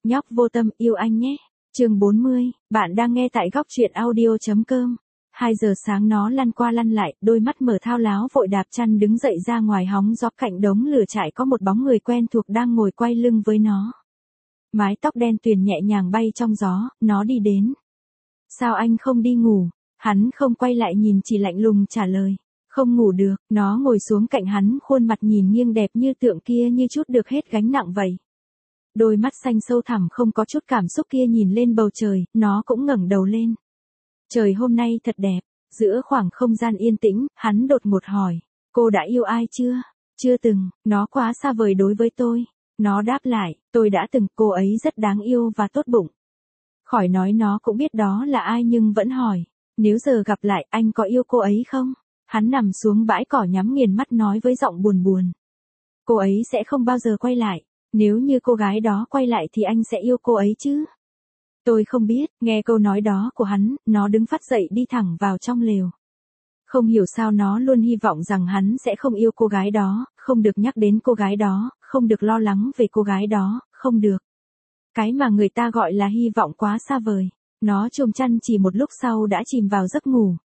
Nhóc vô tâm yêu anh nhé. Chương 40, bạn đang nghe tại góc truyện audio.com. 2 giờ sáng nó lăn qua lăn lại, đôi mắt mở thao láo vội đạp chăn đứng dậy ra ngoài hóng gió. Cạnh đống lửa trại có một bóng người quen thuộc đang ngồi quay lưng với nó. Mái tóc đen tuyền nhẹ nhàng bay trong gió, nó đi đến. Sao anh không đi ngủ? Hắn không quay lại nhìn, chỉ lạnh lùng trả lời. Không ngủ được. Nó ngồi xuống cạnh hắn, khuôn mặt nhìn nghiêng đẹp như tượng kia như chút được hết gánh nặng vậy. Đôi mắt xanh sâu thẳm không có chút cảm xúc kia nhìn lên bầu trời, nó cũng ngẩng đầu lên. Trời hôm nay thật đẹp. Giữa khoảng không gian yên tĩnh, hắn đột ngột hỏi. Cô đã yêu ai chưa? Chưa từng, nó quá xa vời đối với tôi. Nó đáp lại, tôi đã từng, cô ấy rất đáng yêu và tốt bụng. Khỏi nói nó cũng biết đó là ai nhưng vẫn hỏi. Nếu giờ gặp lại, anh có yêu cô ấy không? Hắn nằm xuống bãi cỏ nhắm nghiền mắt nói với giọng buồn buồn. Cô ấy sẽ không bao giờ quay lại. Nếu như cô gái đó quay lại thì anh sẽ yêu cô ấy chứ? Tôi không biết. Nghe câu nói đó của hắn, nó đứng phắt dậy đi thẳng vào trong lều. Không hiểu sao nó luôn hy vọng rằng hắn sẽ không yêu cô gái đó, không được nhắc đến cô gái đó, không được lo lắng về cô gái đó, không được. Cái mà người ta gọi là hy vọng quá xa vời. Nó chồm chăn chỉ một lúc sau đã chìm vào giấc ngủ.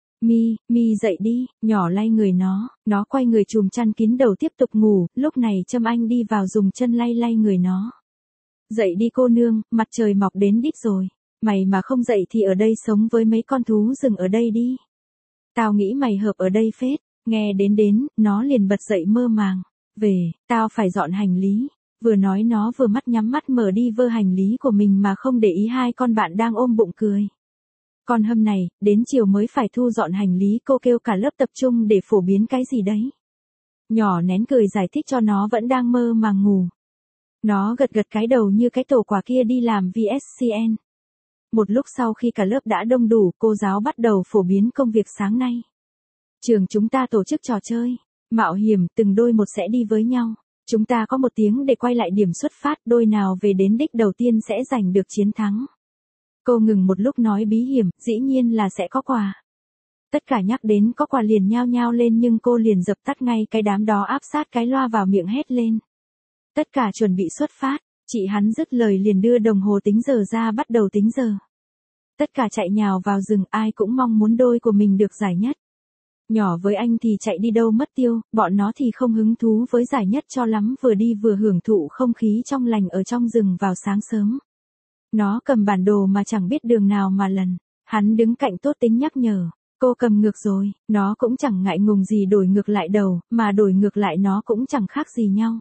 Mi dậy đi, nhỏ lay người nó quay người chùm chăn kín đầu tiếp tục ngủ. Lúc này Trâm Anh đi vào dùng chân lay lay người nó. Dậy đi cô nương, mặt trời mọc đến đít rồi. Mày mà không dậy thì ở đây sống với mấy con thú rừng ở đây đi. Tao nghĩ mày hợp ở đây phết. Nghe đến, nó liền bật dậy mơ màng. Tao phải dọn hành lý. Vừa nói nó vừa mắt nhắm mắt mở đi vơ hành lý của mình mà không để ý hai con bạn đang ôm bụng cười. Con hâm này, đến chiều mới phải thu dọn hành lý, cô kêu cả lớp tập trung để phổ biến cái gì đấy. Nhỏ nén cười giải thích cho nó vẫn đang mơ màng ngủ. Nó gật cái đầu như cái tổ quả kia đi làm VSCN. Một lúc sau khi cả lớp đã đông đủ, cô giáo bắt đầu phổ biến công việc sáng nay. Trường chúng ta tổ chức trò chơi, mạo hiểm, từng đôi một sẽ đi với nhau. Chúng ta có 1 tiếng để quay lại điểm xuất phát, đôi nào về đến đích đầu tiên sẽ giành được chiến thắng. Cô ngừng một lúc nói bí hiểm, dĩ nhiên là sẽ có quà. Tất cả nhắc đến có quà liền nhao nhao lên nhưng cô liền dập tắt ngay cái đám đó áp sát cái loa vào miệng hét lên. Tất cả chuẩn bị xuất phát, chị hắn dứt lời liền đưa đồng hồ tính giờ ra bắt đầu tính giờ. Tất cả chạy nhào vào rừng, ai cũng mong muốn đôi của mình được giải nhất. Nhỏ với anh thì chạy đi đâu mất tiêu, bọn nó thì không hứng thú với giải nhất cho lắm, vừa đi vừa hưởng thụ không khí trong lành ở trong rừng vào sáng sớm. Nó cầm bản đồ mà chẳng biết đường nào mà lần. Hắn đứng cạnh tốt tính nhắc nhở. Cô cầm ngược rồi, nó cũng chẳng ngại ngùng gì đổi ngược lại đầu, mà đổi ngược lại nó cũng chẳng khác gì nhau.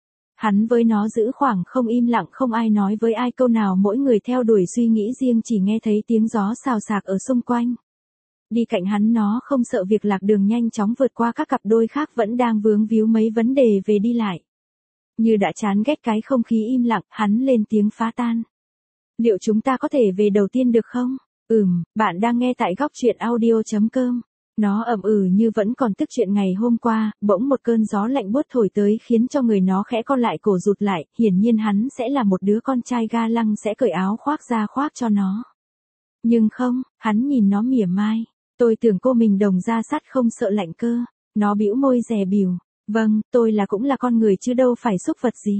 Hắn với nó giữ khoảng không, im lặng, không ai nói với ai câu nào, mỗi người theo đuổi suy nghĩ riêng, chỉ nghe thấy tiếng gió xào xạc ở xung quanh. Đi cạnh hắn nó không sợ việc lạc đường, nhanh chóng vượt qua các cặp đôi khác vẫn đang vướng víu mấy vấn đề về đi lại. Như đã chán ghét cái không khí im lặng, hắn lên tiếng phá tan. Liệu chúng ta có thể về đầu tiên được không? Bạn đang nghe tại góc truyện audio.com. Nó ậm như vẫn còn tức chuyện ngày hôm qua, bỗng một cơn gió lạnh buốt thổi tới khiến cho người nó khẽ co lại, cổ rụt lại, hiển nhiên hắn sẽ là một đứa con trai ga lăng sẽ cởi áo khoác ra khoác cho nó. Nhưng không, hắn nhìn nó mỉa mai. Tôi tưởng cô mình đồng da sắt không sợ lạnh cơ. Nó bĩu môi dè bỉu. Vâng, tôi cũng là con người chứ đâu phải súc vật gì.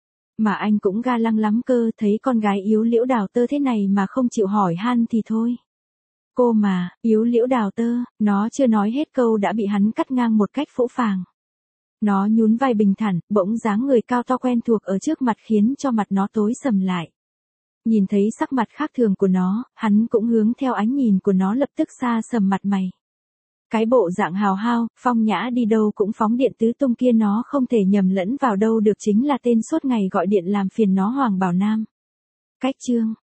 Mà anh cũng ga lăng lắm cơ, thấy con gái yếu liễu đào tơ thế này mà không chịu hỏi han thì thôi. Cô mà, yếu liễu đào tơ, nó chưa nói hết câu đã bị hắn cắt ngang một cách phũ phàng. Nó nhún vai bình thản, bỗng dáng người cao to quen thuộc ở trước mặt khiến cho mặt nó tối sầm lại. Nhìn thấy sắc mặt khác thường của nó, hắn cũng hướng theo ánh nhìn của nó lập tức xa sầm mặt mày. Cái bộ dạng hào hao, phong nhã đi đâu cũng phóng điện tứ tung kia nó không thể nhầm lẫn vào đâu được, chính là tên suốt ngày gọi điện làm phiền nó Hoàng Bảo Nam. Cách chương